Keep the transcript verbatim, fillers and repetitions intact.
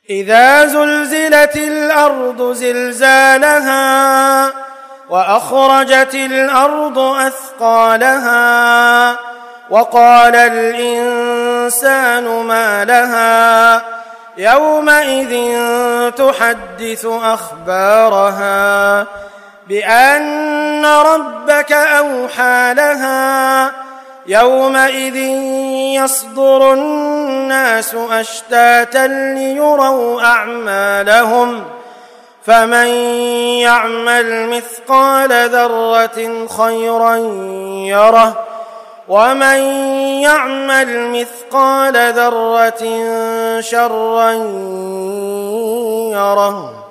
إذا زلزلت الأرض زلزالها وأخرجت الأرض أثقالها وقال الإنسان ما لها يومئذ تحدث أخبارها بأن ربك أوحى لها يومئذ يصدر الناس أشتاتا ليروا أعمالهم فمن يعمل مثقال ذرة خيرا يره ومن يعمل مثقال ذرة شرا يره.